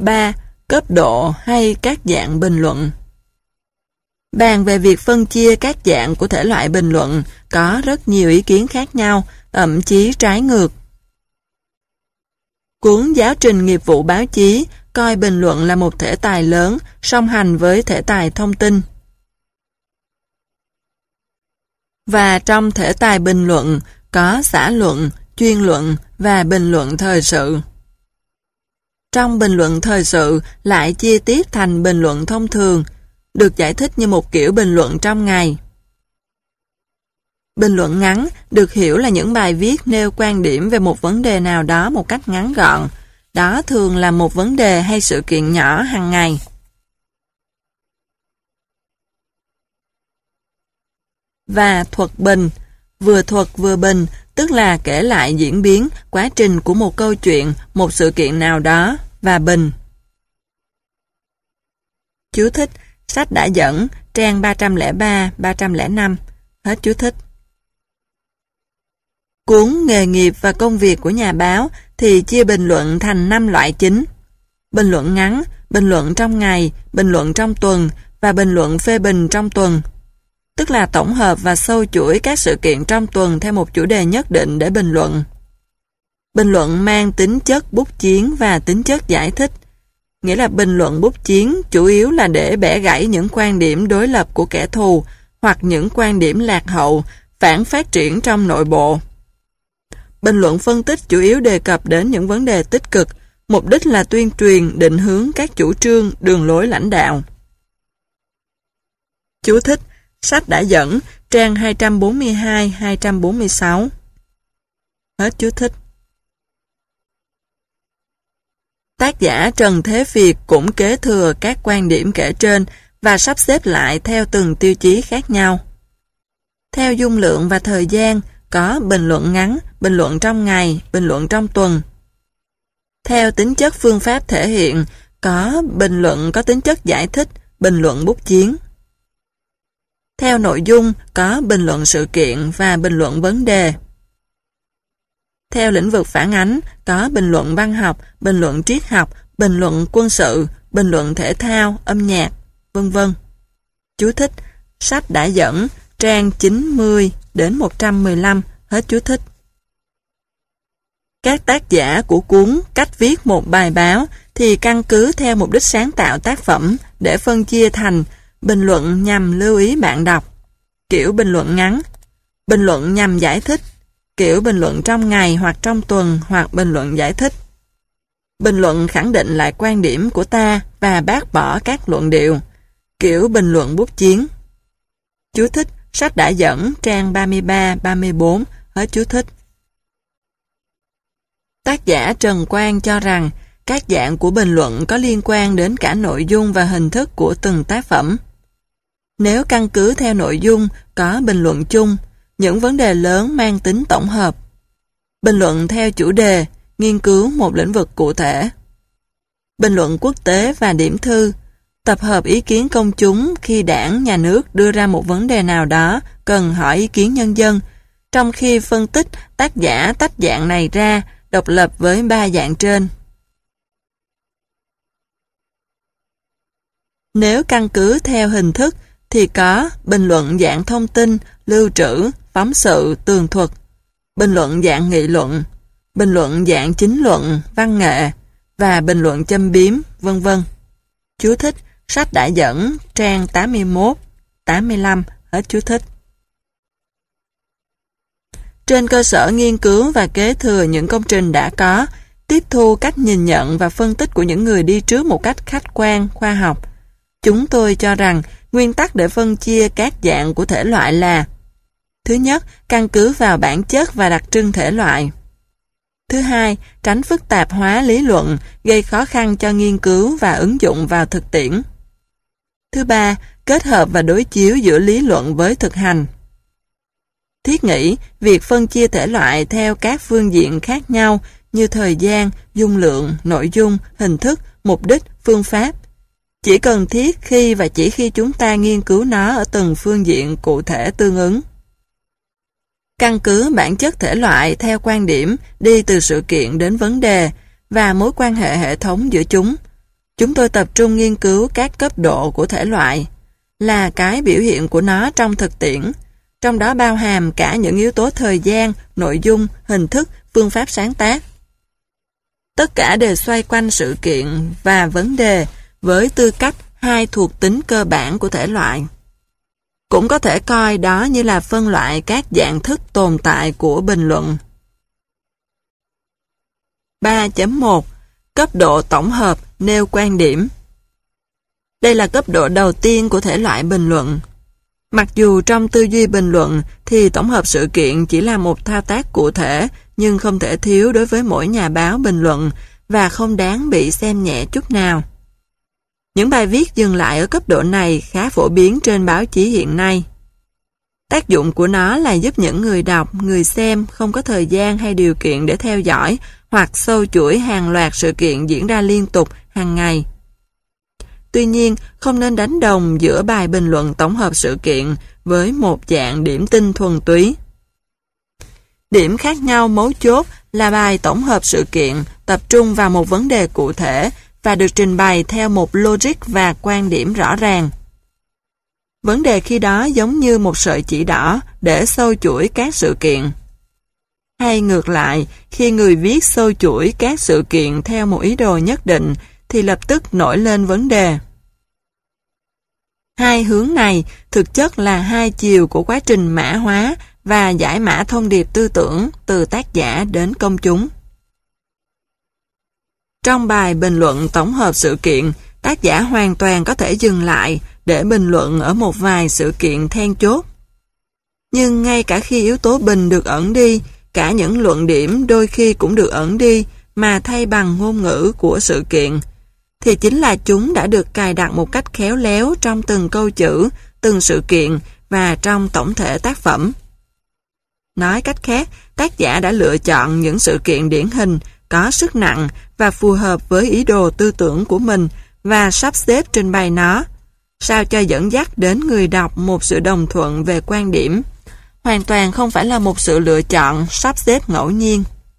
3. Cấp độ hay các dạng bình luận. Bàn về việc phân chia các dạng của thể loại bình luận, có rất nhiều ý kiến khác nhau, thậm chí trái ngược. Cuốn Giáo trình nghiệp vụ báo chí coi bình luận là một thể tài lớn, song hành với thể tài thông tin. Và trong thể tài bình luận, có xã luận, chuyên luận và bình luận thời sự. Trong bình luận thời sự lại chia tiếp thành bình luận thông thường, được giải thích như một kiểu bình luận trong ngày. Bình luận ngắn được hiểu là những bài viết nêu quan điểm về một vấn đề nào đó một cách ngắn gọn. Đó thường là một vấn đề hay sự kiện nhỏ hàng ngày. Và thuật bình, vừa thuật vừa bình, tức là kể lại diễn biến, quá trình của một câu chuyện, một sự kiện nào đó, và bình. Chú thích, sách đã dẫn, trang 303-305, hết chú thích. Cuốn Nghề nghiệp và công việc của nhà báo thì chia bình luận thành 5 loại chính. Bình luận ngắn, bình luận trong ngày, bình luận trong tuần và bình luận phê bình trong tuần. Tức là tổng hợp và sâu chuỗi các sự kiện trong tuần theo một chủ đề nhất định để bình luận. Bình luận mang tính chất bút chiến và tính chất giải thích. Nghĩa là bình luận bút chiến chủ yếu là để bẻ gãy những quan điểm đối lập của kẻ thù hoặc những quan điểm lạc hậu, phản phát triển trong nội bộ. Bình luận phân tích chủ yếu đề cập đến những vấn đề tích cực, mục đích là tuyên truyền, định hướng các chủ trương, đường lối lãnh đạo. Chú thích, sách đã dẫn, trang 242-246. Hết chú thích. Tác giả Trần Thế Việt cũng kế thừa các quan điểm kể trên và sắp xếp lại theo từng tiêu chí khác nhau. Theo dung lượng và thời gian, có bình luận ngắn, bình luận trong ngày, bình luận trong tuần. Theo tính chất phương pháp thể hiện, có bình luận có tính chất giải thích, bình luận bút chiến. Theo nội dung, có bình luận sự kiện và bình luận vấn đề. Theo lĩnh vực phản ánh, có bình luận văn học, bình luận triết học, bình luận quân sự, bình luận thể thao, âm nhạc, v.v. Chú thích, sách đã dẫn, trang 90-115, hết chú thích. Các tác giả của cuốn Cách viết một bài báo thì căn cứ theo mục đích sáng tạo tác phẩm để phân chia thành bình luận nhằm lưu ý bạn đọc, kiểu bình luận ngắn, bình luận nhằm giải thích, kiểu bình luận trong ngày hoặc trong tuần hoặc bình luận giải thích. Bình luận khẳng định lại quan điểm của ta và bác bỏ các luận điệu, kiểu bình luận bút chiến. Chú thích, sách đã dẫn, trang 33-34, hết chú thích. Tác giả Trần Quang cho rằng các dạng của bình luận có liên quan đến cả nội dung và hình thức của từng tác phẩm. Nếu căn cứ theo nội dung, có bình luận chung, những vấn đề lớn mang tính tổng hợp. Bình luận theo chủ đề, nghiên cứu một lĩnh vực cụ thể. Bình luận quốc tế và điểm thư, tập hợp ý kiến công chúng khi đảng, nhà nước đưa ra một vấn đề nào đó cần hỏi ý kiến nhân dân, trong khi phân tích tác giả tách dạng này ra, độc lập với 3 dạng trên. Nếu căn cứ theo hình thức, thì có bình luận dạng thông tin, lưu trữ, phóng sự, tường thuật, bình luận dạng nghị luận, bình luận dạng chính luận, văn nghệ và bình luận châm biếm, v.v. Chú thích, sách đã dẫn, trang 81-85, hết chú thích. Trên cơ sở nghiên cứu và kế thừa những công trình đã có, tiếp thu cách nhìn nhận và phân tích của những người đi trước một cách khách quan, khoa học, chúng tôi cho rằng nguyên tắc để phân chia các dạng của thể loại là: thứ nhất, căn cứ vào bản chất và đặc trưng thể loại. Thứ hai, tránh phức tạp hóa lý luận, gây khó khăn cho nghiên cứu và ứng dụng vào thực tiễn. Thứ ba, kết hợp và đối chiếu giữa lý luận với thực hành. Thiết nghĩ, việc phân chia thể loại theo các phương diện khác nhau như thời gian, dung lượng, nội dung, hình thức, mục đích, phương pháp, chỉ cần thiết khi và chỉ khi chúng ta nghiên cứu nó ở từng phương diện cụ thể tương ứng. Căn cứ bản chất thể loại theo quan điểm đi từ sự kiện đến vấn đề và mối quan hệ hệ thống giữa chúng, Chúng tôi tập trung nghiên cứu các cấp độ của thể loại, là cái biểu hiện của nó trong thực tiễn, trong đó bao hàm cả những yếu tố thời gian, nội dung, hình thức, phương pháp sáng tác. Tất cả đều xoay quanh sự kiện và vấn đề với tư cách hai thuộc tính cơ bản của thể loại. Cũng có thể coi đó như là phân loại các dạng thức tồn tại của bình luận. 3.1 Cấp độ tổng hợp nêu quan điểm. Đây là cấp độ đầu tiên của thể loại bình luận. Mặc dù trong tư duy bình luận thì tổng hợp sự kiện chỉ là một thao tác cụ thể, nhưng không thể thiếu đối với mỗi nhà báo bình luận và không đáng bị xem nhẹ chút nào. Những bài viết dừng lại ở cấp độ này khá phổ biến trên báo chí hiện nay. Tác dụng của nó là giúp những người đọc, người xem không có thời gian hay điều kiện để theo dõi hoặc sâu chuỗi hàng loạt sự kiện diễn ra liên tục hàng ngày. Tuy nhiên, không nên đánh đồng giữa bài bình luận tổng hợp sự kiện với một dạng điểm tin thuần túy. Điểm khác nhau mấu chốt là bài tổng hợp sự kiện tập trung vào một vấn đề cụ thể và được trình bày theo một logic và quan điểm rõ ràng. Vấn đề khi đó giống như một sợi chỉ đỏ để sâu chuỗi các sự kiện. Hay ngược lại, khi người viết sâu chuỗi các sự kiện theo một ý đồ nhất định thì lập tức nổi lên vấn đề. Hai hướng này thực chất là hai chiều của quá trình mã hóa và giải mã thông điệp tư tưởng từ tác giả đến công chúng. Trong bài bình luận tổng hợp sự kiện, tác giả hoàn toàn có thể dừng lại để bình luận ở một vài sự kiện then chốt. Nhưng ngay cả khi yếu tố bình được ẩn đi, cả những luận điểm đôi khi cũng được ẩn đi mà thay bằng ngôn ngữ của sự kiện, thì chính là chúng đã được cài đặt một cách khéo léo trong từng câu chữ, từng sự kiện và trong tổng thể tác phẩm. Nói cách khác, tác giả đã lựa chọn những sự kiện điển hình, có sức nặng và phù hợp với ý đồ tư tưởng của mình và sắp xếp trình bày nó, sao cho dẫn dắt đến người đọc một sự đồng thuận về quan điểm, hoàn toàn không phải là một sự lựa chọn sắp xếp ngẫu nhiên.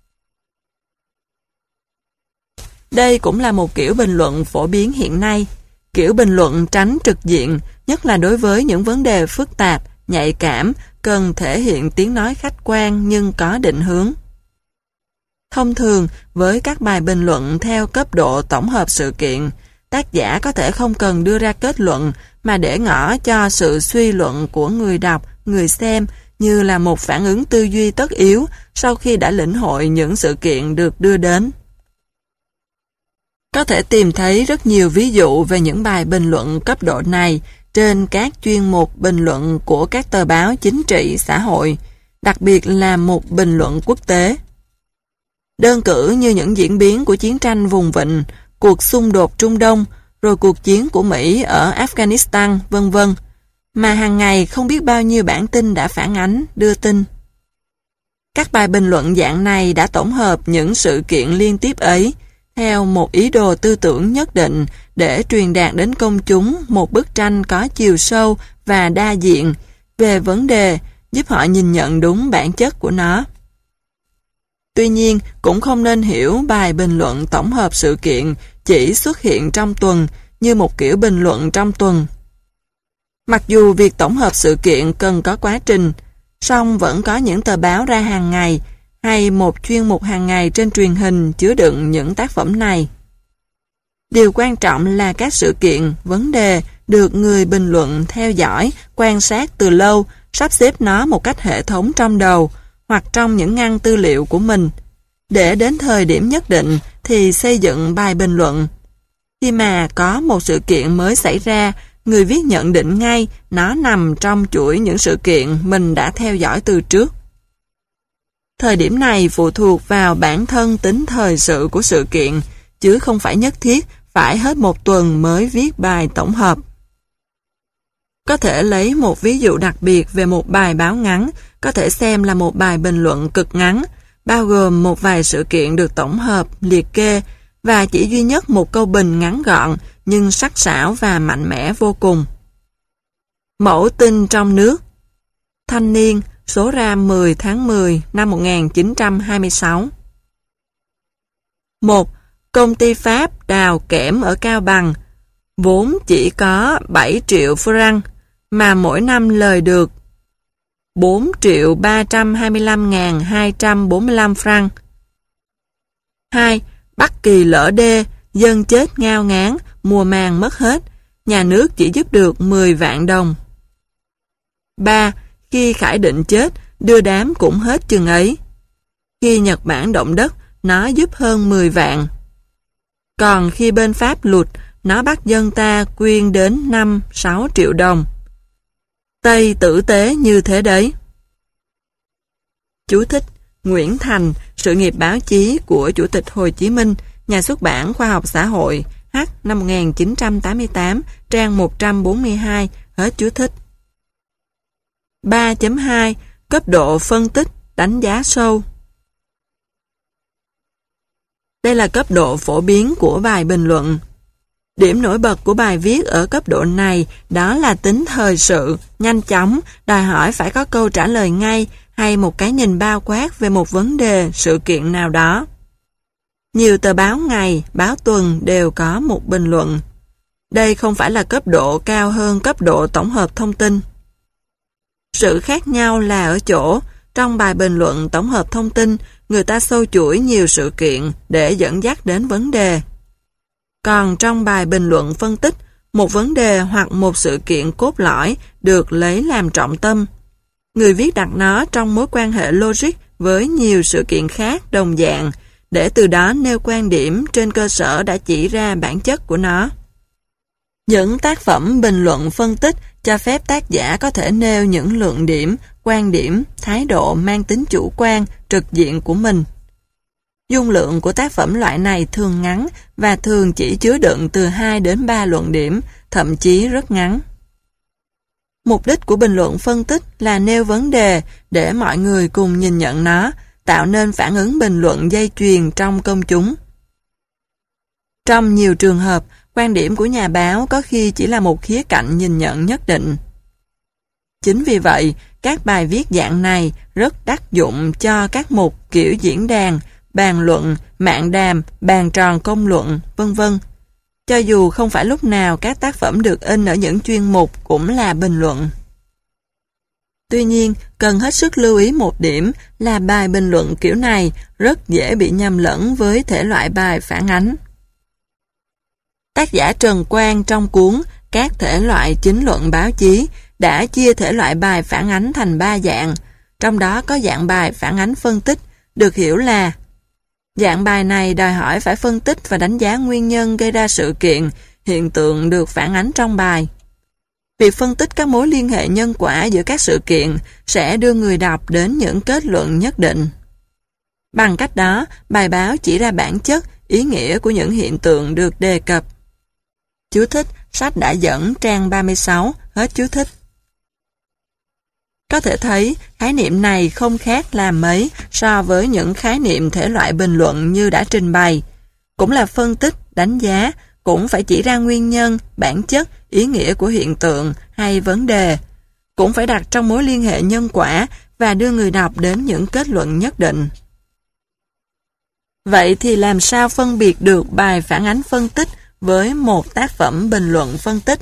Đây cũng là một kiểu bình luận phổ biến hiện nay, kiểu bình luận tránh trực diện, nhất là đối với những vấn đề phức tạp, nhạy cảm, cần thể hiện tiếng nói khách quan nhưng có định hướng. Thông thường, với các bài bình luận theo cấp độ tổng hợp sự kiện, tác giả có thể không cần đưa ra kết luận mà để ngỏ cho sự suy luận của người đọc, người xem như là một phản ứng tư duy tất yếu sau khi đã lĩnh hội những sự kiện được đưa đến. Có thể tìm thấy rất nhiều ví dụ về những bài bình luận cấp độ này trên các chuyên mục bình luận của các tờ báo chính trị xã hội, đặc biệt là mục bình luận quốc tế. Đơn cử như những diễn biến của chiến tranh vùng vịnh, cuộc xung đột Trung Đông, rồi cuộc chiến của Mỹ ở Afghanistan, vân vân, mà hàng ngày không biết bao nhiêu bản tin đã phản ánh, đưa tin. Các bài bình luận dạng này đã tổng hợp những sự kiện liên tiếp ấy theo một ý đồ tư tưởng nhất định để truyền đạt đến công chúng một bức tranh có chiều sâu và đa diện về vấn đề, giúp họ nhìn nhận đúng bản chất của nó. Tuy nhiên, cũng không nên hiểu bài bình luận tổng hợp sự kiện chỉ xuất hiện trong tuần như một kiểu bình luận trong tuần. Mặc dù việc tổng hợp sự kiện cần có quá trình, song vẫn có những tờ báo ra hàng ngày hay một chuyên mục hàng ngày trên truyền hình chứa đựng những tác phẩm này. Điều quan trọng là các sự kiện, vấn đề được người bình luận theo dõi, quan sát từ lâu, sắp xếp nó một cách hệ thống trong đầu hoặc trong những ngăn tư liệu của mình, để đến thời điểm nhất định thì xây dựng bài bình luận. Khi mà có một sự kiện mới xảy ra, người viết nhận định ngay nó nằm trong chuỗi những sự kiện mình đã theo dõi từ trước. Thời điểm này phụ thuộc vào bản thân tính thời sự của sự kiện, chứ không phải nhất thiết phải hết một tuần mới viết bài tổng hợp. Có thể lấy một ví dụ đặc biệt về một bài báo ngắn, có thể xem là một bài bình luận cực ngắn, bao gồm một vài sự kiện được tổng hợp, liệt kê, và chỉ duy nhất một câu bình ngắn gọn, nhưng sắc sảo và mạnh mẽ vô cùng. Mẫu tin trong nước. Thanh niên, số ra 10 tháng 10 năm 1926. 1. công ty Pháp đào kẽm ở Cao Bằng, vốn chỉ có 7 triệu franc, mà mỗi năm lời được 4.325.245 franc. 2. Bắc Kỳ lỡ đê, dân chết ngao ngán, mùa màng mất hết, nhà nước chỉ giúp được 10 vạn đồng. 3. Khi Khải Định chết, đưa đám cũng hết chừng ấy. Khi Nhật Bản động đất, nó giúp hơn 10 vạn. Còn khi bên Pháp lụt, nó bắt dân ta quyên đến 5-6 triệu đồng. Tây tử tế như thế đấy. Chú thích: Nguyễn Thành, Sự nghiệp báo chí của Chủ tịch Hồ Chí Minh, Nhà xuất bản Khoa học Xã hội, H. năm 1988, trang 142, hết chú thích. 3.2. Cấp độ phân tích, đánh giá sâu. Đây là cấp độ phổ biến của bài bình luận. Điểm nổi bật của bài viết ở cấp độ này đó là tính thời sự, nhanh chóng, đòi hỏi phải có câu trả lời ngay hay một cái nhìn bao quát về một vấn đề, sự kiện nào đó. Nhiều tờ báo ngày, báo tuần đều có một bình luận. Đây không phải là cấp độ cao hơn cấp độ tổng hợp thông tin. Sự khác nhau là ở chỗ, trong bài bình luận tổng hợp thông tin, người ta sâu chuỗi nhiều sự kiện để dẫn dắt đến vấn đề. Còn trong bài bình luận phân tích, một vấn đề hoặc một sự kiện cốt lõi được lấy làm trọng tâm. Người viết đặt nó trong mối quan hệ logic với nhiều sự kiện khác đồng dạng, để từ đó nêu quan điểm trên cơ sở đã chỉ ra bản chất của nó. Những tác phẩm bình luận phân tích cho phép tác giả có thể nêu những luận điểm, quan điểm, thái độ mang tính chủ quan, trực diện của mình. Dung lượng của tác phẩm loại này thường ngắn và thường chỉ chứa đựng từ 2 đến 3 luận điểm, thậm chí rất ngắn. Mục đích của bình luận phân tích là nêu vấn đề để mọi người cùng nhìn nhận nó, tạo nên phản ứng bình luận dây chuyền trong công chúng. Trong nhiều trường hợp, quan điểm của nhà báo có khi chỉ là một khía cạnh nhìn nhận nhất định. Chính vì vậy, các bài viết dạng này rất đắc dụng cho các mục kiểu diễn đàn, bàn luận, mạng đàm, bàn tròn công luận, vân vân. Cho dù không phải lúc nào các tác phẩm được in ở những chuyên mục cũng là bình luận. Tuy nhiên, cần hết sức lưu ý một điểm là bài bình luận kiểu này rất dễ bị nhầm lẫn với thể loại bài phản ánh. Tác giả Trần Quang trong cuốn Các thể loại chính luận báo chí đã chia thể loại bài phản ánh thành 3 dạng, trong đó có dạng bài phản ánh phân tích, được hiểu là dạng bài này đòi hỏi phải phân tích và đánh giá nguyên nhân gây ra sự kiện, hiện tượng được phản ánh trong bài. Việc phân tích các mối liên hệ nhân quả giữa các sự kiện sẽ đưa người đọc đến những kết luận nhất định. Bằng cách đó, bài báo chỉ ra bản chất, ý nghĩa của những hiện tượng được đề cập. Chú thích, sách đã dẫn trang 36, hết chú thích. Có thể thấy, khái niệm này không khác là mấy so với những khái niệm thể loại bình luận như đã trình bày. Cũng là phân tích, đánh giá, cũng phải chỉ ra nguyên nhân, bản chất, ý nghĩa của hiện tượng hay vấn đề. Cũng phải đặt trong mối liên hệ nhân quả và đưa người đọc đến những kết luận nhất định. Vậy thì làm sao phân biệt được bài phản ánh phân tích với một tác phẩm bình luận phân tích?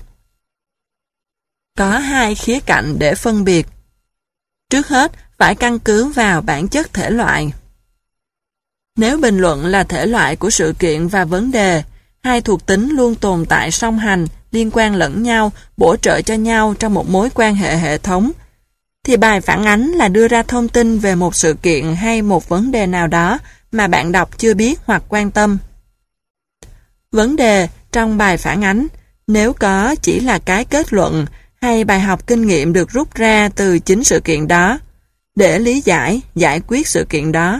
Có 2 khía cạnh để phân biệt. Trước hết, phải căn cứ vào bản chất thể loại. Nếu bình luận là thể loại của sự kiện và vấn đề, 2 thuộc tính luôn tồn tại song hành, liên quan lẫn nhau, bổ trợ cho nhau trong một mối quan hệ hệ thống, thì bài phản ánh là đưa ra thông tin về một sự kiện hay một vấn đề nào đó mà bạn đọc chưa biết hoặc quan tâm. Vấn đề trong bài phản ánh, nếu có chỉ là cái kết luận hay bài học kinh nghiệm được rút ra từ chính sự kiện đó, để lý giải, giải quyết sự kiện đó.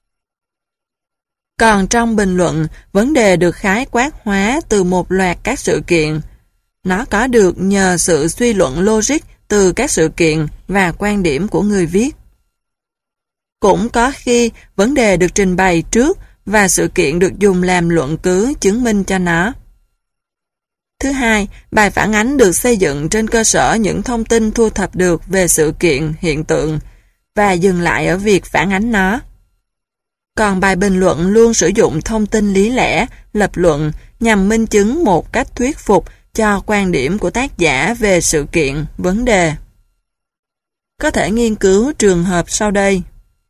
Còn trong bình luận, vấn đề được khái quát hóa từ một loạt các sự kiện. Nó có được nhờ sự suy luận logic từ các sự kiện và quan điểm của người viết. Cũng có khi vấn đề được trình bày trước và sự kiện được dùng làm luận cứ chứng minh cho nó. Thứ hai, bài phản ánh được xây dựng trên cơ sở những thông tin thu thập được về sự kiện, hiện tượng và dừng lại ở việc phản ánh nó. Còn bài bình luận luôn sử dụng thông tin lý lẽ, lập luận nhằm minh chứng một cách thuyết phục cho quan điểm của tác giả về sự kiện, vấn đề. Có thể nghiên cứu trường hợp sau đây.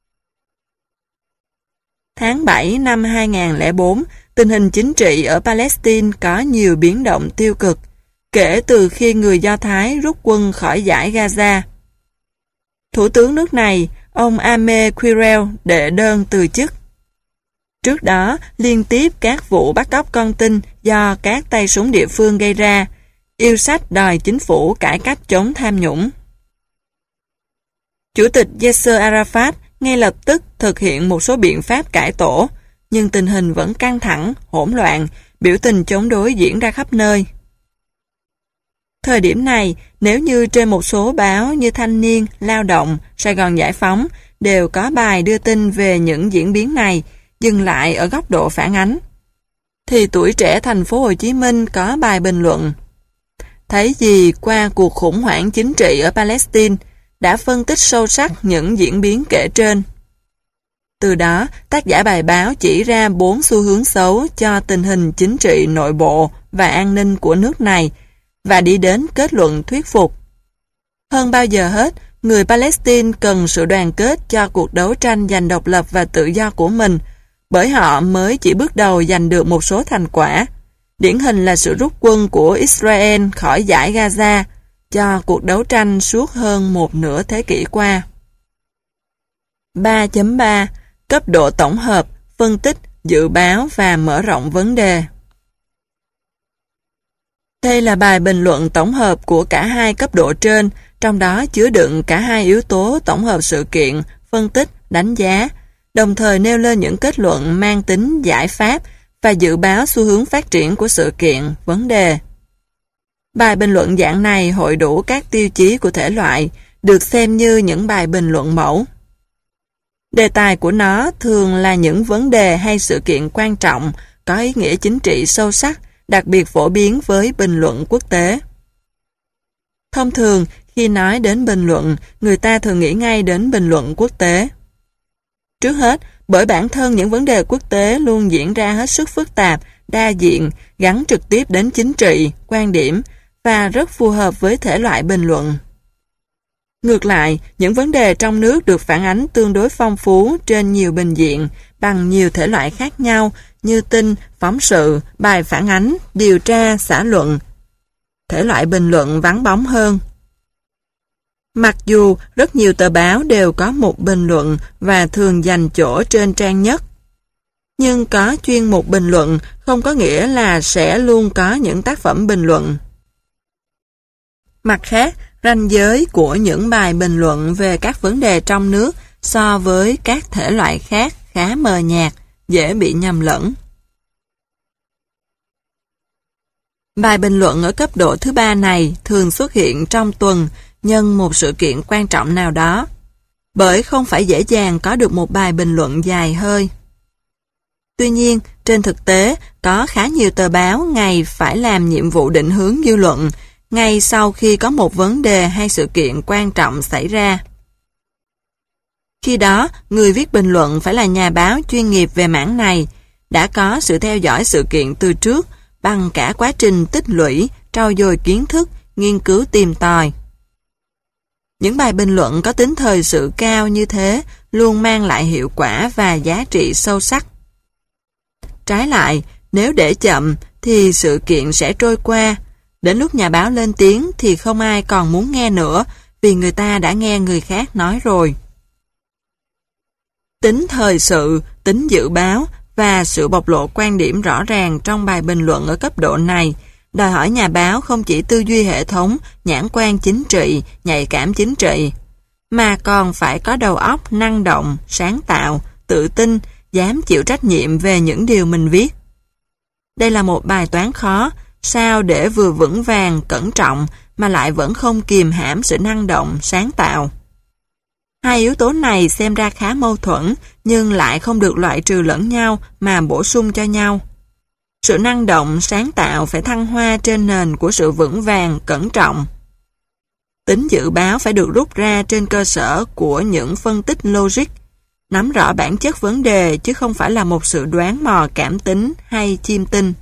Tháng 7 năm 2004, tình hình chính trị ở Palestine có nhiều biến động tiêu cực, kể từ khi người Do Thái rút quân khỏi dải Gaza. Thủ tướng nước này, ông Ame Quirel, đệ đơn từ chức. Trước đó, liên tiếp các vụ bắt cóc con tin do các tay súng địa phương gây ra, yêu sách đòi chính phủ cải cách chống tham nhũng. Chủ tịch Yasser Arafat ngay lập tức thực hiện một số biện pháp cải tổ, nhưng tình hình vẫn căng thẳng, hỗn loạn, biểu tình chống đối diễn ra khắp nơi. Thời điểm này, nếu như trên một số báo như Thanh niên, Lao động, Sài Gòn Giải phóng đều có bài đưa tin về những diễn biến này, dừng lại ở góc độ phản ánh, thì Tuổi Trẻ Thành phố Hồ Chí Minh có bài bình luận: thấy gì qua cuộc khủng hoảng chính trị ở Palestine, đã phân tích sâu sắc những diễn biến kể trên. Từ đó, tác giả bài báo chỉ ra 4 xu hướng xấu cho tình hình chính trị nội bộ và an ninh của nước này, và đi đến kết luận thuyết phục. Hơn bao giờ hết, người Palestine cần sự đoàn kết cho cuộc đấu tranh giành độc lập và tự do của mình, bởi họ mới chỉ bước đầu giành được một số thành quả. Điển hình là sự rút quân của Israel khỏi dải Gaza cho cuộc đấu tranh suốt hơn một nửa thế kỷ qua. 3.3 Cấp độ tổng hợp, phân tích, dự báo và mở rộng vấn đề. Đây là bài bình luận tổng hợp của cả hai cấp độ trên, trong đó chứa đựng cả hai yếu tố tổng hợp sự kiện, phân tích, đánh giá, đồng thời nêu lên những kết luận mang tính giải pháp và dự báo xu hướng phát triển của sự kiện, vấn đề. Bài bình luận dạng này hội đủ các tiêu chí của thể loại, được xem như những bài bình luận mẫu. Đề tài của nó thường là những vấn đề hay sự kiện quan trọng, có ý nghĩa chính trị sâu sắc, đặc biệt phổ biến với bình luận quốc tế. Thông thường, khi nói đến bình luận, người ta thường nghĩ ngay đến bình luận quốc tế. Trước hết, bởi bản thân những vấn đề quốc tế luôn diễn ra hết sức phức tạp, đa diện, gắn trực tiếp đến chính trị, quan điểm, và rất phù hợp với thể loại bình luận. Ngược lại, những vấn đề trong nước được phản ánh tương đối phong phú trên nhiều bình diện, bằng nhiều thể loại khác nhau như tin, phóng sự, bài phản ánh, điều tra, xã luận. Thể loại bình luận vắng bóng hơn. Mặc dù rất nhiều tờ báo đều có một bình luận và thường dành chỗ trên trang nhất, nhưng có chuyên mục bình luận không có nghĩa là sẽ luôn có những tác phẩm bình luận. Mặt khác, ranh giới của những bài bình luận về các vấn đề trong nước so với các thể loại khác khá mờ nhạt, dễ bị nhầm lẫn. Bài bình luận ở cấp độ thứ 3 này thường xuất hiện trong tuần nhân một sự kiện quan trọng nào đó, bởi không phải dễ dàng có được một bài bình luận dài hơi. Tuy nhiên, trên thực tế, có khá nhiều tờ báo ngày phải làm nhiệm vụ định hướng dư luận ngay sau khi có một vấn đề hay sự kiện quan trọng xảy ra. Khi đó, người viết bình luận phải là nhà báo chuyên nghiệp về mảng này, đã có sự theo dõi sự kiện từ trước bằng cả quá trình tích lũy, trau dồi kiến thức, nghiên cứu tìm tòi. Những bài bình luận có tính thời sự cao như thế luôn mang lại hiệu quả và giá trị sâu sắc. Trái lại, nếu để chậm thì sự kiện sẽ trôi qua. Đến lúc nhà báo lên tiếng thì không ai còn muốn nghe nữa vì người ta đã nghe người khác nói rồi. Tính thời sự, tính dự báo và sự bộc lộ quan điểm rõ ràng trong bài bình luận ở cấp độ này đòi hỏi nhà báo không chỉ tư duy hệ thống, nhãn quan chính trị, nhạy cảm chính trị, mà còn phải có đầu óc năng động, sáng tạo, tự tin, dám chịu trách nhiệm về những điều mình viết. Đây là một bài toán khó, sao để vừa vững vàng, cẩn trọng mà lại vẫn không kìm hãm sự năng động, sáng tạo. Hai yếu tố này xem ra khá mâu thuẫn, nhưng lại không được loại trừ lẫn nhau mà bổ sung cho nhau. Sự năng động, sáng tạo phải thăng hoa trên nền của sự vững vàng, cẩn trọng. Tính dự báo phải được rút ra trên cơ sở của những phân tích logic, nắm rõ bản chất vấn đề chứ không phải là một sự đoán mò cảm tính hay chiêm tinh.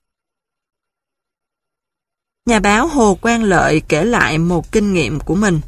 Nhà báo Hồ Quang Lợi kể lại một kinh nghiệm của mình.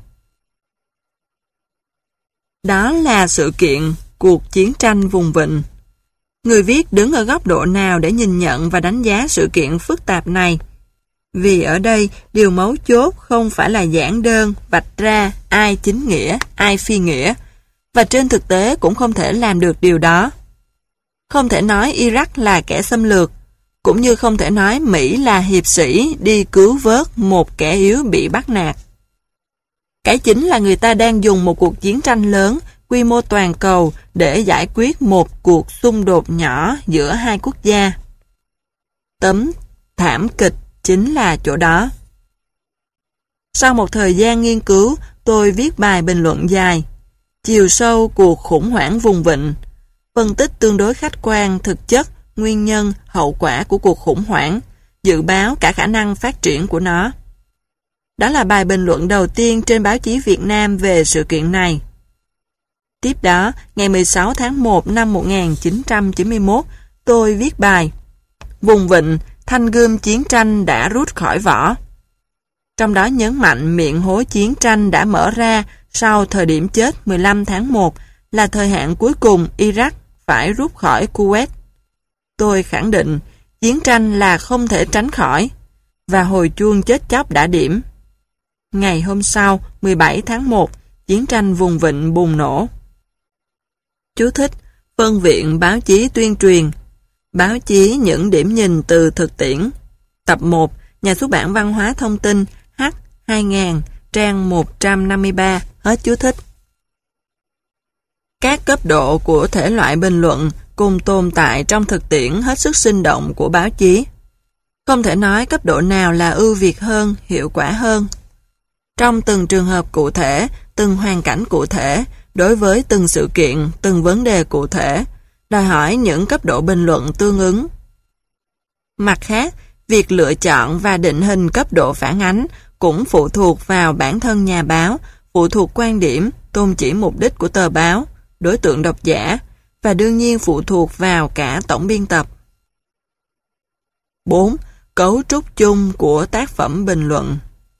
Đó là sự kiện cuộc chiến tranh vùng Vịnh. Người viết đứng ở góc độ nào để nhìn nhận và đánh giá sự kiện phức tạp này? Vì ở đây, điều mấu chốt không phải là giản đơn, vạch ra ai chính nghĩa, ai phi nghĩa, và trên thực tế cũng không thể làm được điều đó. Không thể nói Iraq là kẻ xâm lược, cũng như không thể nói Mỹ là hiệp sĩ đi cứu vớt một kẻ yếu bị bắt nạt. Cái chính là người ta đang dùng một cuộc chiến tranh lớn, quy mô toàn cầu để giải quyết một cuộc xung đột nhỏ giữa hai quốc gia. Tấm thảm kịch chính là chỗ đó. Sau một thời gian nghiên cứu, tôi viết bài bình luận dài, chiều sâu cuộc khủng hoảng vùng Vịnh, phân tích tương đối khách quan, thực chất, nguyên nhân, hậu quả của cuộc khủng hoảng, dự báo cả khả năng phát triển của nó. Đó là bài bình luận đầu tiên trên báo chí Việt Nam về sự kiện này. Tiếp đó, ngày 16 tháng 1 năm 1991, tôi viết bài Vùng Vịnh, thanh gươm chiến tranh đã rút khỏi vỏ. Trong đó nhấn mạnh miệng hố chiến tranh đã mở ra sau thời điểm chết 15 tháng 1 là thời hạn cuối cùng Iraq phải rút khỏi Kuwait. Tôi khẳng định chiến tranh là không thể tránh khỏi và hồi chuông chết chóc đã điểm. Ngày hôm sau, 17 tháng 1, chiến tranh vùng Vịnh bùng nổ. Chú thích: Phân viện báo chí tuyên truyền. Báo chí những điểm nhìn từ thực tiễn. Tập 1, Nhà xuất bản Văn hóa Thông tin, H. 2000, trang 153, hết chú thích. Các cấp độ của thể loại bình luận cùng tồn tại trong thực tiễn hết sức sinh động của báo chí. Không thể nói cấp độ nào là ưu việt hơn, hiệu quả hơn. Trong từng trường hợp cụ thể, từng hoàn cảnh cụ thể, đối với từng sự kiện, từng vấn đề cụ thể, đòi hỏi những cấp độ bình luận tương ứng. Mặt khác, việc lựa chọn và định hình cấp độ phản ánh cũng phụ thuộc vào bản thân nhà báo, phụ thuộc quan điểm, tôn chỉ mục đích của tờ báo, đối tượng độc giả, và đương nhiên phụ thuộc vào cả tổng biên tập. 4. Cấu trúc chung của tác phẩm bình luận.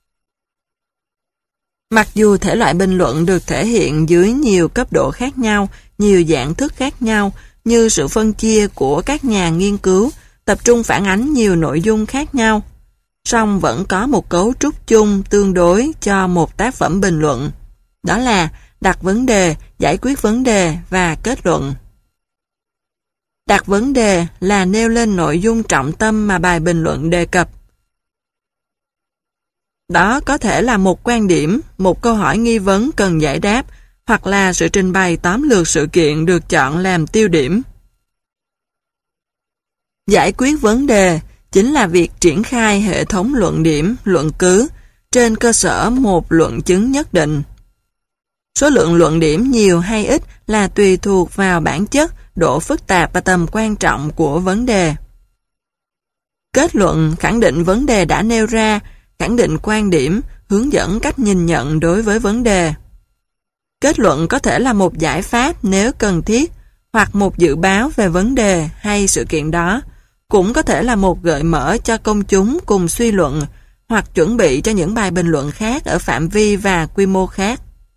Mặc dù thể loại bình luận được thể hiện dưới nhiều cấp độ khác nhau, nhiều dạng thức khác nhau, như sự phân chia của các nhà nghiên cứu, tập trung phản ánh nhiều nội dung khác nhau, song vẫn có một cấu trúc chung tương đối cho một tác phẩm bình luận. Đó là đặt vấn đề, giải quyết vấn đề và kết luận. Đặt vấn đề là nêu lên nội dung trọng tâm mà bài bình luận đề cập. Đó có thể là một quan điểm, một câu hỏi nghi vấn cần giải đáp, hoặc là sự trình bày tóm lược sự kiện được chọn làm tiêu điểm. Giải quyết vấn đề chính là việc triển khai hệ thống luận điểm, luận cứ trên cơ sở một luận chứng nhất định. Số lượng luận điểm nhiều hay ít là tùy thuộc vào bản chất, độ phức tạp và tầm quan trọng của vấn đề. Kết luận khẳng định vấn đề đã nêu ra, khẳng định quan điểm, hướng dẫn cách nhìn nhận đối với vấn đề. Kết luận có thể là một giải pháp nếu cần thiết, hoặc một dự báo về vấn đề hay sự kiện đó, cũng có thể là một gợi mở cho công chúng cùng suy luận, hoặc chuẩn bị cho những bài bình luận khác ở phạm vi và quy mô khác.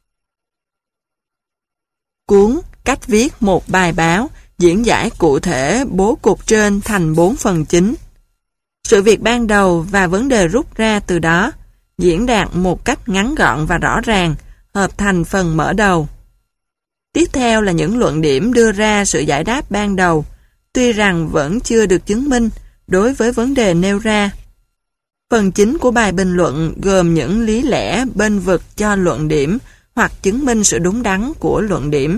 Cuốn Cách viết một bài báo diễn giải cụ thể bố cục trên thành 4 phần chính. Sự việc ban đầu và vấn đề rút ra từ đó, diễn đạt một cách ngắn gọn và rõ ràng, hợp thành phần mở đầu. Tiếp theo là những luận điểm đưa ra sự giải đáp ban đầu, tuy rằng vẫn chưa được chứng minh đối với vấn đề nêu ra. Phần chính của bài bình luận gồm những lý lẽ bênh vực cho luận điểm hoặc chứng minh sự đúng đắn của luận điểm.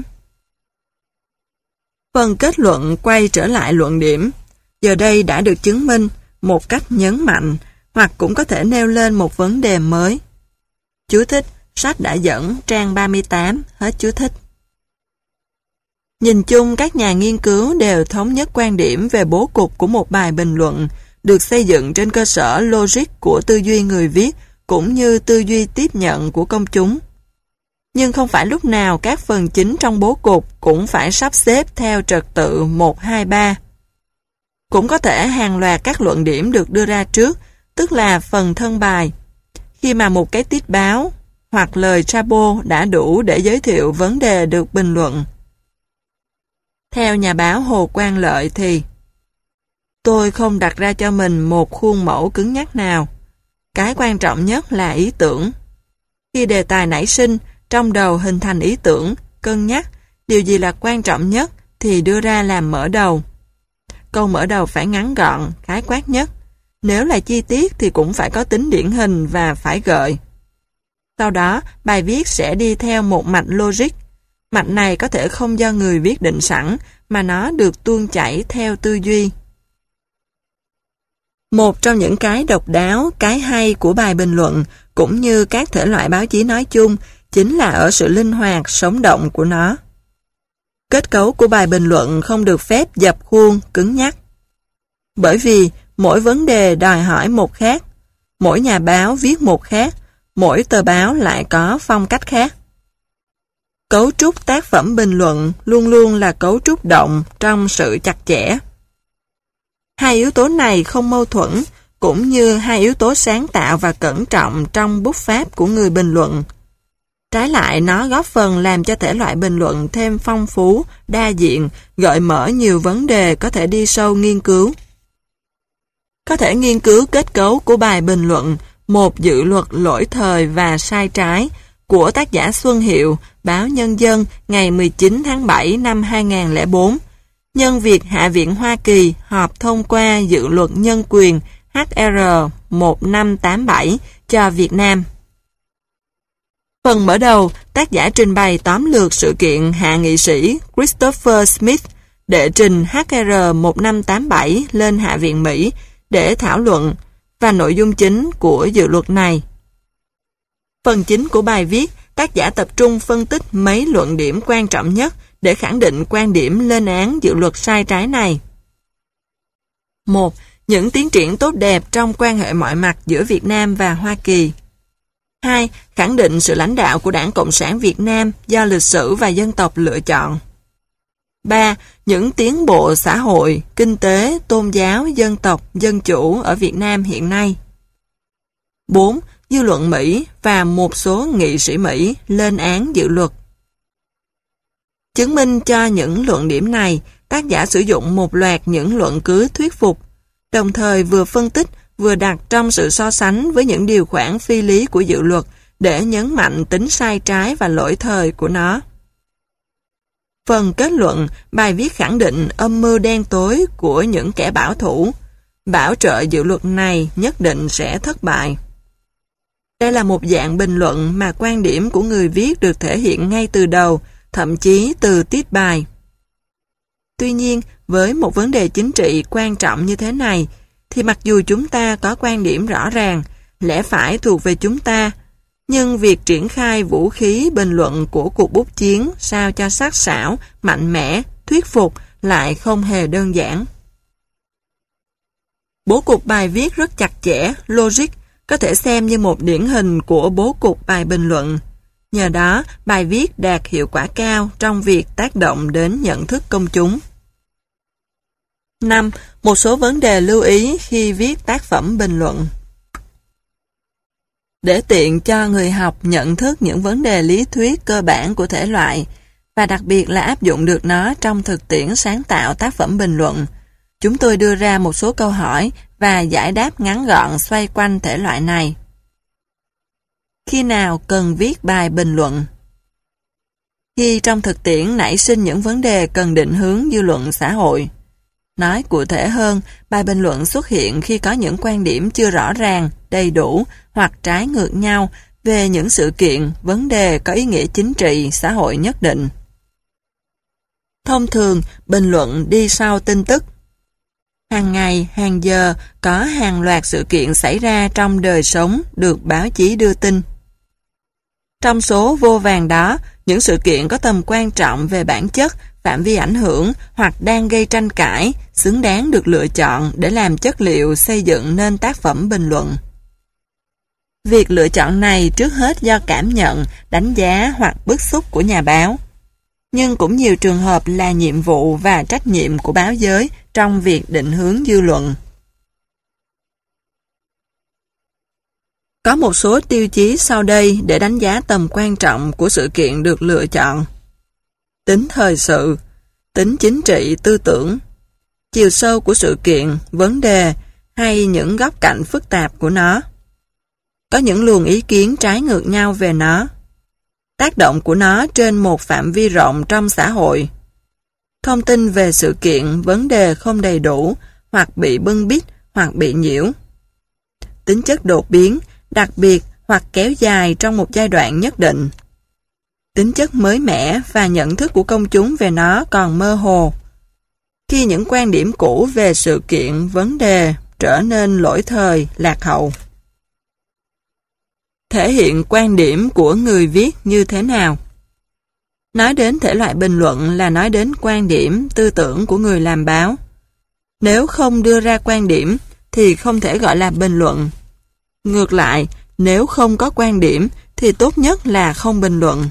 Phần kết luận quay trở lại luận điểm, giờ đây đã được chứng minh một cách nhấn mạnh, hoặc cũng có thể nêu lên một vấn đề mới. Chú thích, sách đã dẫn, trang 38, hết chú thích. Nhìn chung, các nhà nghiên cứu đều thống nhất quan điểm về bố cục của một bài bình luận, được xây dựng trên cơ sở logic của tư duy người viết, cũng như tư duy tiếp nhận của công chúng. Nhưng không phải lúc nào các phần chính trong bố cục cũng phải sắp xếp theo trật tự 1, 2, 3. Cũng có thể hàng loạt các luận điểm được đưa ra trước, tức là phần thân bài. Khi mà một cái tiết báo hoặc lời trabo đã đủ để giới thiệu vấn đề được bình luận. Theo nhà báo Hồ Quang Lợi thì tôi không đặt ra cho mình một khuôn mẫu cứng nhắc nào. Cái quan trọng nhất là ý tưởng. Khi đề tài nảy sinh, trong đầu hình thành ý tưởng, cân nhắc, điều gì là quan trọng nhất thì đưa ra làm mở đầu. Câu mở đầu phải ngắn gọn, khái quát nhất. Nếu là chi tiết thì cũng phải có tính điển hình và phải gợi. Sau đó, bài viết sẽ đi theo một mạch logic. Mạch này có thể không do người viết định sẵn, mà nó được tuôn chảy theo tư duy. Một trong những cái độc đáo, cái hay của bài bình luận, cũng như các thể loại báo chí nói chung, chính là ở sự linh hoạt, sống động của nó. Kết cấu của bài bình luận không được phép dập khuôn, cứng nhắc. Bởi vì mỗi vấn đề đòi hỏi một khác, mỗi nhà báo viết một khác, mỗi tờ báo lại có phong cách khác. Cấu trúc tác phẩm bình luận luôn luôn là cấu trúc động trong sự chặt chẽ. Hai yếu tố này không mâu thuẫn, cũng như hai yếu tố sáng tạo và cẩn trọng trong bút pháp của người bình luận. Trái lại, nó góp phần làm cho thể loại bình luận thêm phong phú, đa diện, gợi mở nhiều vấn đề có thể đi sâu nghiên cứu. Có thể nghiên cứu kết cấu của bài bình luận, một dự luật lỗi thời và sai trái của tác giả Xuân Hiệu, báo Nhân dân ngày 19 tháng 7 năm 2004, nhân việc Hạ viện Hoa Kỳ họp thông qua dự luật nhân quyền HR 1587 cho Việt Nam. Phần mở đầu, tác giả trình bày tóm lược sự kiện hạ nghị sĩ Christopher Smith đệ trình HR 1587 lên Hạ viện Mỹ để thảo luận và nội dung chính của dự luật này. Phần chính của bài viết, tác giả tập trung phân tích mấy luận điểm quan trọng nhất để khẳng định quan điểm lên án dự luật sai trái này. 1. Những tiến triển tốt đẹp trong quan hệ mọi mặt giữa Việt Nam và Hoa Kỳ. 2. Khẳng định sự lãnh đạo của Đảng Cộng sản Việt Nam do lịch sử và dân tộc lựa chọn. 3. Những tiến bộ xã hội, kinh tế, tôn giáo, dân tộc, dân chủ ở Việt Nam hiện nay. 4. Dư luận Mỹ và một số nghị sĩ Mỹ lên án dự luật. Chứng minh cho những luận điểm này, tác giả sử dụng một loạt những luận cứ thuyết phục, đồng thời vừa phân tích vừa đặt trong sự so sánh với những điều khoản phi lý của dự luật để nhấn mạnh tính sai trái và lỗi thời của nó. Phần kết luận, bài viết khẳng định âm mưu đen tối của những kẻ bảo thủ, bảo trợ dự luật này nhất định sẽ thất bại. Đây là một dạng bình luận mà quan điểm của người viết được thể hiện ngay từ đầu, thậm chí từ tiết bài. Tuy nhiên, với một vấn đề chính trị quan trọng như thế này, thì mặc dù chúng ta có quan điểm rõ ràng, lẽ phải thuộc về chúng ta, nhưng việc triển khai vũ khí bình luận của cuộc bút chiến sao cho sắc sảo, mạnh mẽ, thuyết phục lại không hề đơn giản. Bố cục bài viết rất chặt chẽ, logic, có thể xem như một điển hình của bố cục bài bình luận. Nhờ đó, bài viết đạt hiệu quả cao trong việc tác động đến nhận thức công chúng. 5. Một số vấn đề lưu ý khi viết tác phẩm bình luận. Để tiện cho người học nhận thức những vấn đề lý thuyết cơ bản của thể loại, và đặc biệt là áp dụng được nó trong thực tiễn sáng tạo tác phẩm bình luận, chúng tôi đưa ra một số câu hỏi và giải đáp ngắn gọn xoay quanh thể loại này. Khi nào cần viết bài bình luận? Khi trong thực tiễn nảy sinh những vấn đề cần định hướng dư luận xã hội. Nói cụ thể hơn, bài bình luận xuất hiện khi có những quan điểm chưa rõ ràng, đầy đủ hoặc trái ngược nhau về những sự kiện, vấn đề có ý nghĩa chính trị, xã hội nhất định. Thông thường, bình luận đi sau tin tức. Hàng ngày, hàng giờ, có hàng loạt sự kiện xảy ra trong đời sống được báo chí đưa tin. Trong số vô vàn đó, những sự kiện có tầm quan trọng về bản chất, phạm vi ảnh hưởng hoặc đang gây tranh cãi, xứng đáng được lựa chọn để làm chất liệu xây dựng nên tác phẩm bình luận. Việc lựa chọn này trước hết do cảm nhận, đánh giá hoặc bức xúc của nhà báo. Nhưng cũng nhiều trường hợp là nhiệm vụ và trách nhiệm của báo giới trong việc định hướng dư luận. Có một số tiêu chí sau đây để đánh giá tầm quan trọng của sự kiện được lựa chọn. Tính thời sự, tính chính trị tư tưởng, chiều sâu của sự kiện, vấn đề hay những góc cạnh phức tạp của nó. Có những luồng ý kiến trái ngược nhau về nó. Tác động của nó trên một phạm vi rộng trong xã hội. Thông tin về sự kiện, vấn đề không đầy đủ, hoặc bị bưng bít, hoặc bị nhiễu. Tính chất đột biến, đặc biệt hoặc kéo dài trong một giai đoạn nhất định. Tính chất mới mẻ và nhận thức của công chúng về nó còn mơ hồ. Khi những quan điểm cũ về sự kiện, vấn đề trở nên lỗi thời, lạc hậu. Thể hiện quan điểm của người viết như thế nào? Nói đến thể loại bình luận là nói đến quan điểm, tư tưởng của người làm báo. Nếu không đưa ra quan điểm thì không thể gọi là bình luận. Ngược lại, nếu không có quan điểm thì tốt nhất là không bình luận.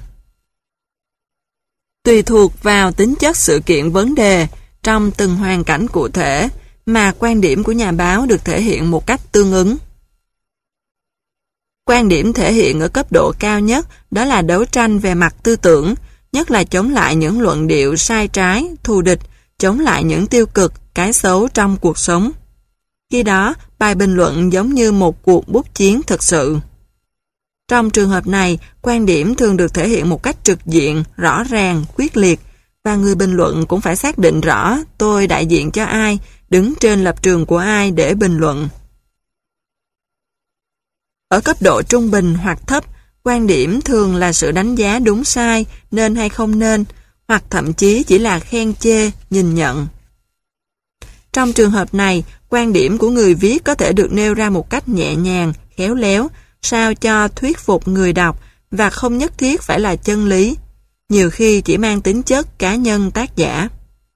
Tùy thuộc vào tính chất sự kiện vấn đề trong từng hoàn cảnh cụ thể mà quan điểm của nhà báo được thể hiện một cách tương ứng. Quan điểm thể hiện ở cấp độ cao nhất đó là đấu tranh về mặt tư tưởng, nhất là chống lại những luận điệu sai trái, thù địch, chống lại những tiêu cực, cái xấu trong cuộc sống. Khi đó, bài bình luận giống như một cuộc bút chiến thực sự. Trong trường hợp này, quan điểm thường được thể hiện một cách trực diện, rõ ràng, quyết liệt, và người bình luận cũng phải xác định rõ tôi đại diện cho ai, đứng trên lập trường của ai để bình luận. Ở cấp độ trung bình hoặc thấp, quan điểm thường là sự đánh giá đúng sai, nên hay không nên, hoặc thậm chí chỉ là khen chê, nhìn nhận. Trong trường hợp này, quan điểm của người viết có thể được nêu ra một cách nhẹ nhàng, khéo léo, sao cho thuyết phục người đọc và không nhất thiết phải là chân lý, nhiều khi chỉ mang tính chất cá nhân tác giả.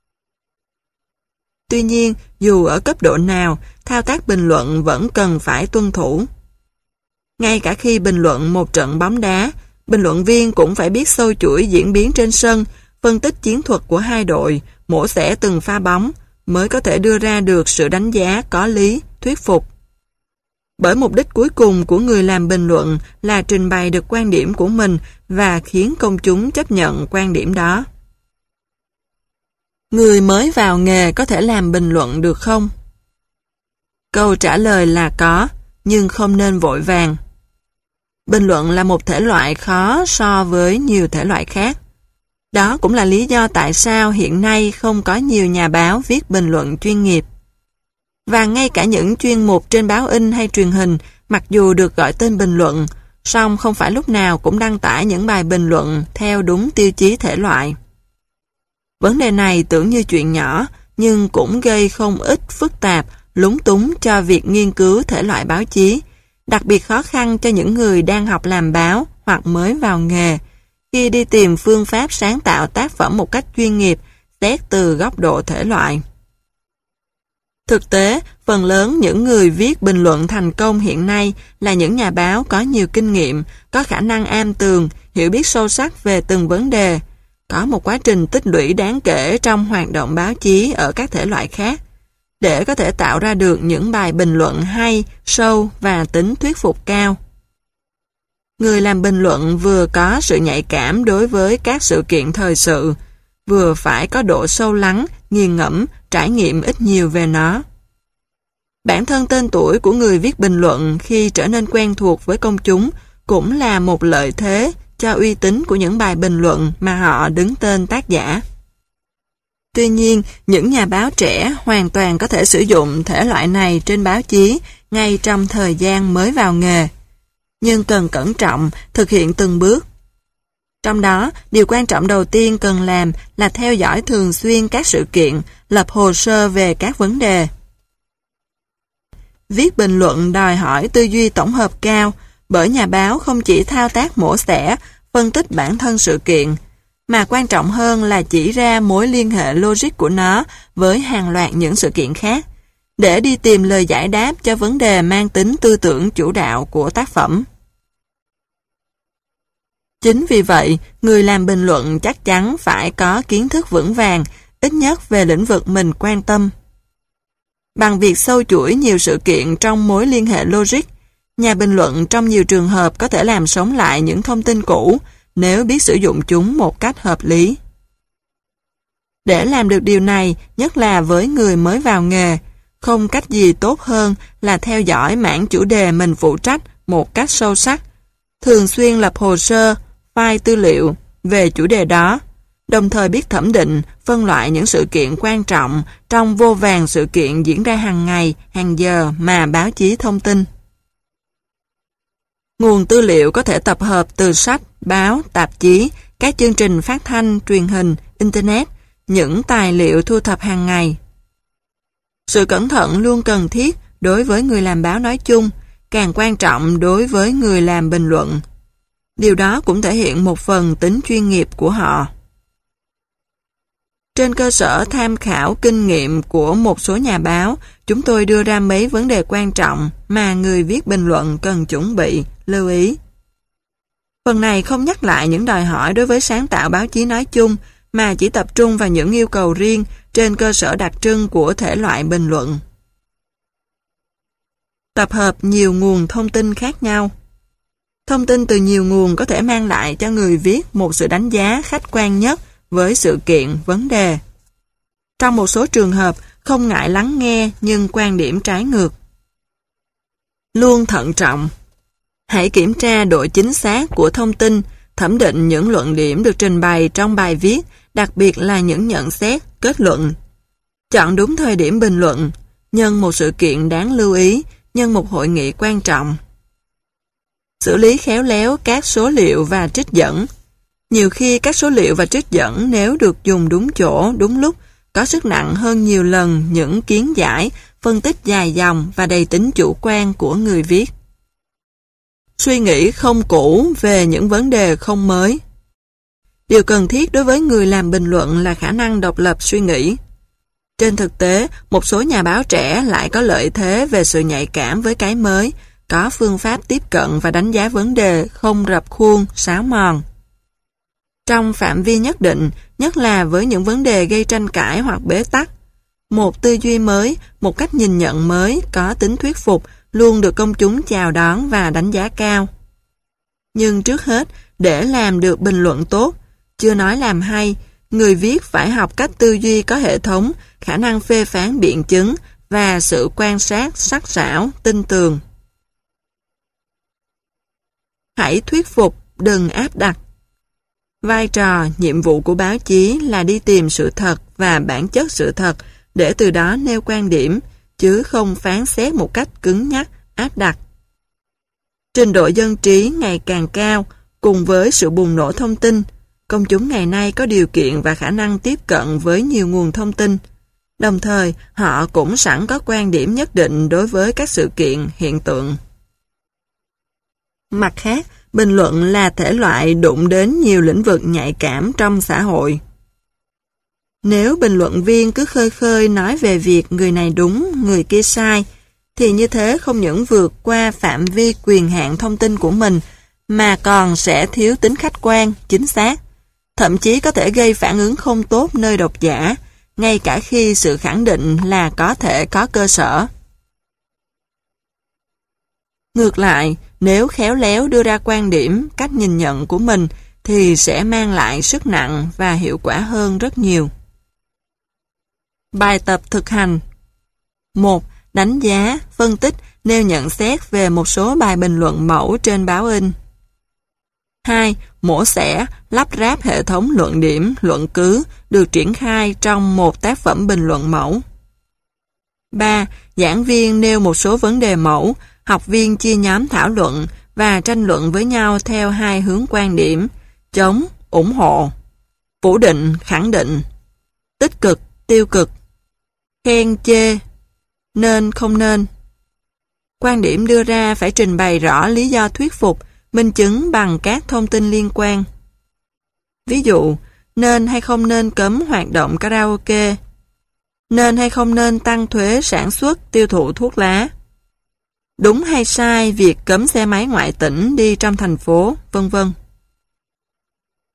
Tuy nhiên, dù ở cấp độ nào, thao tác bình luận vẫn cần phải tuân thủ. Ngay cả khi bình luận một trận bóng đá, bình luận viên cũng phải biết sâu chuỗi diễn biến trên sân, phân tích chiến thuật của hai đội, mổ xẻ từng pha bóng, mới có thể đưa ra được sự đánh giá có lý, thuyết phục. Bởi mục đích cuối cùng của người làm bình luận là trình bày được quan điểm của mình và khiến công chúng chấp nhận quan điểm đó. Người mới vào nghề có thể làm bình luận được không? Câu trả lời là có, nhưng không nên vội vàng. Bình luận là một thể loại khó so với nhiều thể loại khác. Đó cũng là lý do tại sao hiện nay không có nhiều nhà báo viết bình luận chuyên nghiệp. Và ngay cả những chuyên mục trên báo in hay truyền hình, mặc dù được gọi tên bình luận, song không phải lúc nào cũng đăng tải những bài bình luận theo đúng tiêu chí thể loại. Vấn đề này tưởng như chuyện nhỏ, nhưng cũng gây không ít phức tạp, lúng túng cho việc nghiên cứu thể loại báo chí, đặc biệt khó khăn cho những người đang học làm báo hoặc mới vào nghề, khi đi tìm phương pháp sáng tạo tác phẩm một cách chuyên nghiệp, xét từ góc độ thể loại. Thực tế, phần lớn những người viết bình luận thành công hiện nay là những nhà báo có nhiều kinh nghiệm, có khả năng am tường, hiểu biết sâu sắc về từng vấn đề, có một quá trình tích lũy đáng kể trong hoạt động báo chí ở các thể loại khác, để có thể tạo ra được những bài bình luận hay, sâu và tính thuyết phục cao. Người làm bình luận vừa có sự nhạy cảm đối với các sự kiện thời sự, vừa phải có độ sâu lắng, nghiền ngẫm, trải nghiệm ít nhiều về nó. Bản thân tên tuổi của người viết bình luận khi trở nên quen thuộc với công chúng cũng là một lợi thế cho uy tín của những bài bình luận mà họ đứng tên tác giả. Tuy nhiên, những nhà báo trẻ hoàn toàn có thể sử dụng thể loại này trên báo chí ngay trong thời gian mới vào nghề, nhưng cần cẩn trọng, thực hiện từng bước. Trong đó, điều quan trọng đầu tiên cần làm là theo dõi thường xuyên các sự kiện, lập hồ sơ về các vấn đề. Viết bình luận đòi hỏi tư duy tổng hợp cao, bởi nhà báo không chỉ thao tác mổ xẻ, phân tích bản thân sự kiện, mà quan trọng hơn là chỉ ra mối liên hệ logic của nó với hàng loạt những sự kiện khác, để đi tìm lời giải đáp cho vấn đề mang tính tư tưởng chủ đạo của tác phẩm. Chính vì vậy, người làm bình luận chắc chắn phải có kiến thức vững vàng, ít nhất về lĩnh vực mình quan tâm. Bằng việc sâu chuỗi nhiều sự kiện trong mối liên hệ logic, nhà bình luận trong nhiều trường hợp có thể làm sống lại những thông tin cũ nếu biết sử dụng chúng một cách hợp lý. Để làm được điều này, nhất là với người mới vào nghề, không cách gì tốt hơn là theo dõi mảng chủ đề mình phụ trách một cách sâu sắc, thường xuyên lập hồ sơ, file tư liệu về chủ đề đó, đồng thời biết thẩm định, phân loại những sự kiện quan trọng trong vô vàn sự kiện diễn ra hàng ngày, hàng giờ mà báo chí thông tin. Nguồn tư liệu có thể tập hợp từ sách, báo, tạp chí, các chương trình phát thanh, truyền hình, Internet, những tài liệu thu thập hàng ngày. Sự cẩn thận luôn cần thiết đối với người làm báo nói chung, càng quan trọng đối với người làm bình luận. Điều đó cũng thể hiện một phần tính chuyên nghiệp của họ. Trên cơ sở tham khảo kinh nghiệm của một số nhà báo, chúng tôi đưa ra mấy vấn đề quan trọng mà người viết bình luận cần chuẩn bị, lưu ý. Phần này không nhắc lại những đòi hỏi đối với sáng tạo báo chí nói chung, mà chỉ tập trung vào những yêu cầu riêng trên cơ sở đặc trưng của thể loại bình luận. Tập hợp nhiều nguồn thông tin khác nhau. Thông tin từ nhiều nguồn có thể mang lại cho người viết một sự đánh giá khách quan nhất với sự kiện, vấn đề. Trong một số trường hợp, không ngại lắng nghe nhưng quan điểm trái ngược. Luôn thận trọng. Hãy kiểm tra độ chính xác của thông tin, thẩm định những luận điểm được trình bày trong bài viết, đặc biệt là những nhận xét, kết luận. Chọn đúng thời điểm bình luận, nhân một sự kiện đáng lưu ý, nhân một hội nghị quan trọng. Xử lý khéo léo các số liệu và trích dẫn. Nhiều khi các số liệu và trích dẫn nếu được dùng đúng chỗ, đúng lúc, có sức nặng hơn nhiều lần những kiến giải, phân tích dài dòng và đầy tính chủ quan của người viết. Suy nghĩ không cũ về những vấn đề không mới. Điều cần thiết đối với người làm bình luận là khả năng độc lập suy nghĩ. Trên thực tế, một số nhà báo trẻ lại có lợi thế về sự nhạy cảm với cái mới, có phương pháp tiếp cận và đánh giá vấn đề không rập khuôn, sáo mòn. Trong phạm vi nhất định, nhất là với những vấn đề gây tranh cãi hoặc bế tắc, một tư duy mới, một cách nhìn nhận mới có tính thuyết phục luôn được công chúng chào đón và đánh giá cao. Nhưng trước hết, để làm được bình luận tốt, chưa nói làm hay, người viết phải học cách tư duy có hệ thống, khả năng phê phán biện chứng và sự quan sát sắc sảo, tinh tường. Hãy thuyết phục, đừng áp đặt. Vai trò, nhiệm vụ của báo chí là đi tìm sự thật và bản chất sự thật để từ đó nêu quan điểm, chứ không phán xét một cách cứng nhắc, áp đặt. Trình độ dân trí ngày càng cao, cùng với sự bùng nổ thông tin, công chúng ngày nay có điều kiện và khả năng tiếp cận với nhiều nguồn thông tin. Đồng thời, họ cũng sẵn có quan điểm nhất định đối với các sự kiện, hiện tượng. Mặt khác, bình luận là thể loại đụng đến nhiều lĩnh vực nhạy cảm trong xã hội. Nếu bình luận viên cứ khơi khơi nói về việc người này đúng, người kia sai, thì như thế không những vượt qua phạm vi quyền hạn thông tin của mình, mà còn sẽ thiếu tính khách quan, chính xác. Thậm chí có thể gây phản ứng không tốt nơi độc giả, ngay cả khi sự khẳng định là có thể có cơ sở. Ngược lại, nếu khéo léo đưa ra quan điểm, cách nhìn nhận của mình, thì sẽ mang lại sức nặng và hiệu quả hơn rất nhiều. Bài tập thực hành. 1. Đánh giá, phân tích, nêu nhận xét về một số bài bình luận mẫu trên báo in. 2. Mổ xẻ, lắp ráp hệ thống luận điểm, luận cứ được triển khai trong một tác phẩm bình luận mẫu. 3. Giảng viên nêu một số vấn đề mẫu, học viên chia nhóm thảo luận và tranh luận với nhau theo hai hướng quan điểm, chống, ủng hộ, phủ định, khẳng định, tích cực, tiêu cực, khen, chê, nên, không nên. Quan điểm đưa ra phải trình bày rõ lý do thuyết phục, minh chứng bằng các thông tin liên quan. Ví dụ, nên hay không nên cấm hoạt động karaoke, nên hay không nên tăng thuế sản xuất, tiêu thụ thuốc lá, đúng hay sai việc cấm xe máy ngoại tỉnh đi trong thành phố, vân vân.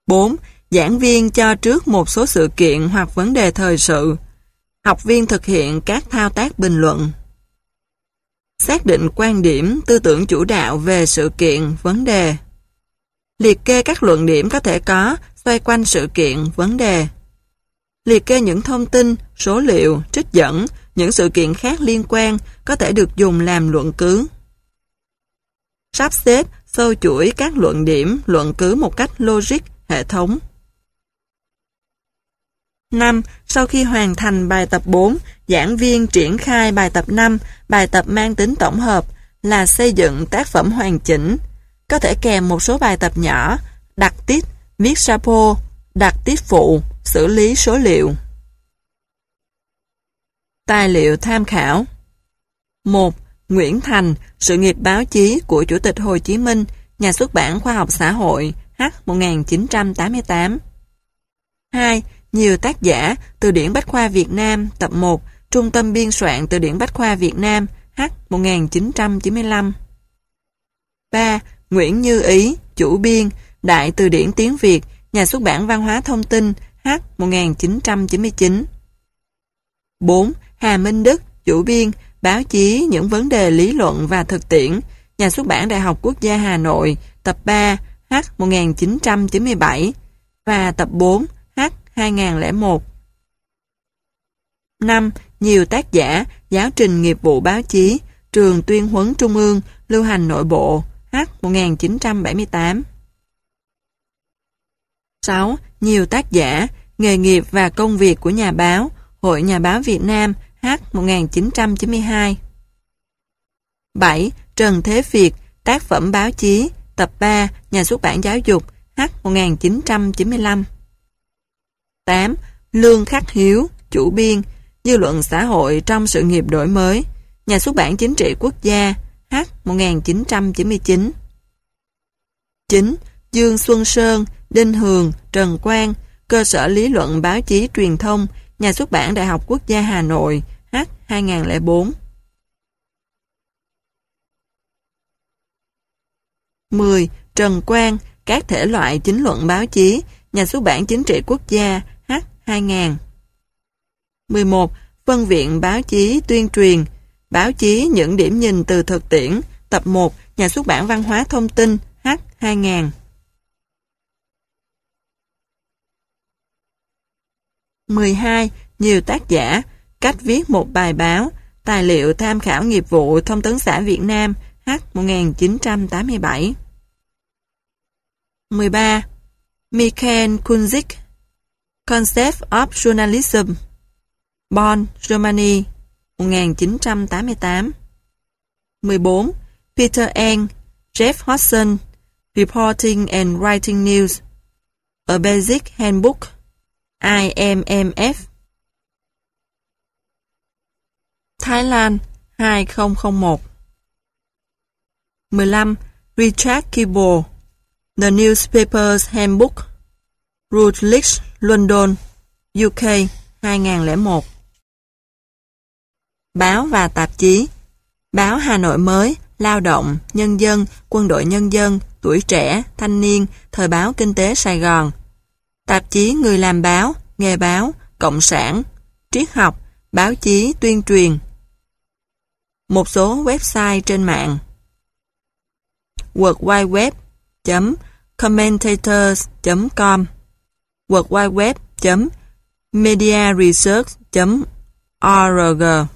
4. Giảng viên cho trước một số sự kiện hoặc vấn đề thời sự. Học viên thực hiện các thao tác bình luận. Xác định quan điểm, tư tưởng chủ đạo về sự kiện, vấn đề. Liệt kê các luận điểm có thể có xoay quanh sự kiện, vấn đề. Liệt kê những thông tin, số liệu, trích dẫn, những sự kiện khác liên quan có thể được dùng làm luận cứ. Sắp xếp, sâu chuỗi các luận điểm, luận cứ một cách logic, hệ thống. 5. Sau khi hoàn thành bài tập 4, giảng viên triển khai bài tập 5, bài tập mang tính tổng hợp là xây dựng tác phẩm hoàn chỉnh, có thể kèm một số bài tập nhỏ, đặt tiết, viết chapeau, đặt tiết phụ, xử lý số liệu. Tài liệu tham khảo. 1. Nguyễn Thành, sự nghiệp báo chí của Chủ tịch Hồ Chí Minh, Nhà xuất bản Khoa học Xã hội, H. 1988. 2. Nhiều tác giả, Từ điển Bách khoa Việt Nam, tập 1, Trung tâm biên soạn Từ điển Bách khoa Việt Nam, H. 1995. 3. Nguyễn Như Ý, chủ biên, Đại Từ điển tiếng Việt, Nhà xuất bản Văn hóa Thông tin, H. 1999. 4. Hà Minh Đức, chủ biên, báo chí những vấn đề lý luận và thực tiễn, Nhà xuất bản Đại học Quốc gia Hà Nội, tập 3, H. 1997 và tập 4, H. 2001. 5. Nhiều tác giả, giáo trình nghiệp vụ báo chí, Trường Tuyên huấn Trung ương, Lưu hành nội bộ, H. 1978. 6. Nhiều tác giả, nghề nghiệp và công việc của nhà báo, Hội Nhà báo Việt Nam, H. 1992. 7. Trần Thế Việt, tác phẩm báo chí, tập 3, Nhà xuất bản Giáo dục, H. 1995. 8. Lương Khắc Hiếu, chủ biên, Dư luận xã hội trong sự nghiệp đổi mới, Nhà xuất bản Chính trị Quốc gia, H. 1999. 9. Dương Xuân Sơn, Đinh Hường, Trần Quang, Cơ sở lý luận báo chí truyền thông, Nhà xuất bản Đại học Quốc gia Hà Nội, H. 2004. 10. Trần Quang, các thể loại chính luận báo chí, Nhà xuất bản Chính trị Quốc gia, H. 2000. 11. Phân viện báo chí tuyên truyền, báo chí những điểm nhìn từ thực tiễn, tập 1, Nhà xuất bản Văn hóa Thông tin, H. 2000. 12. Nhiều tác giả, cách viết một bài báo, tài liệu tham khảo nghiệp vụ Thông tấn xã Việt Nam, H. 1987. 13. Mikhail Kunzik, Concept of Journalism, Bonn, Germany, 1988. 14. Peter Eng, Jeff Hodgson, Reporting and Writing News, A Basic Handbook, IMMF. Thái Lan, 2001. 15. Richard Kibble, The Newspaper's Handbook, Routledge, London, UK, 2001. Báo và tạp chí. Báo Hà Nội Mới, Lao động, Nhân dân, Quân đội Nhân dân, Tuổi trẻ, Thanh niên, Thời báo Kinh tế Sài Gòn. Tạp chí Người làm báo, Nghề báo, Cộng sản, Triết học, Báo chí tuyên truyền. Một số website trên mạng: worldwideweb.commentators.com, worldwideweb.mediaresearch.org.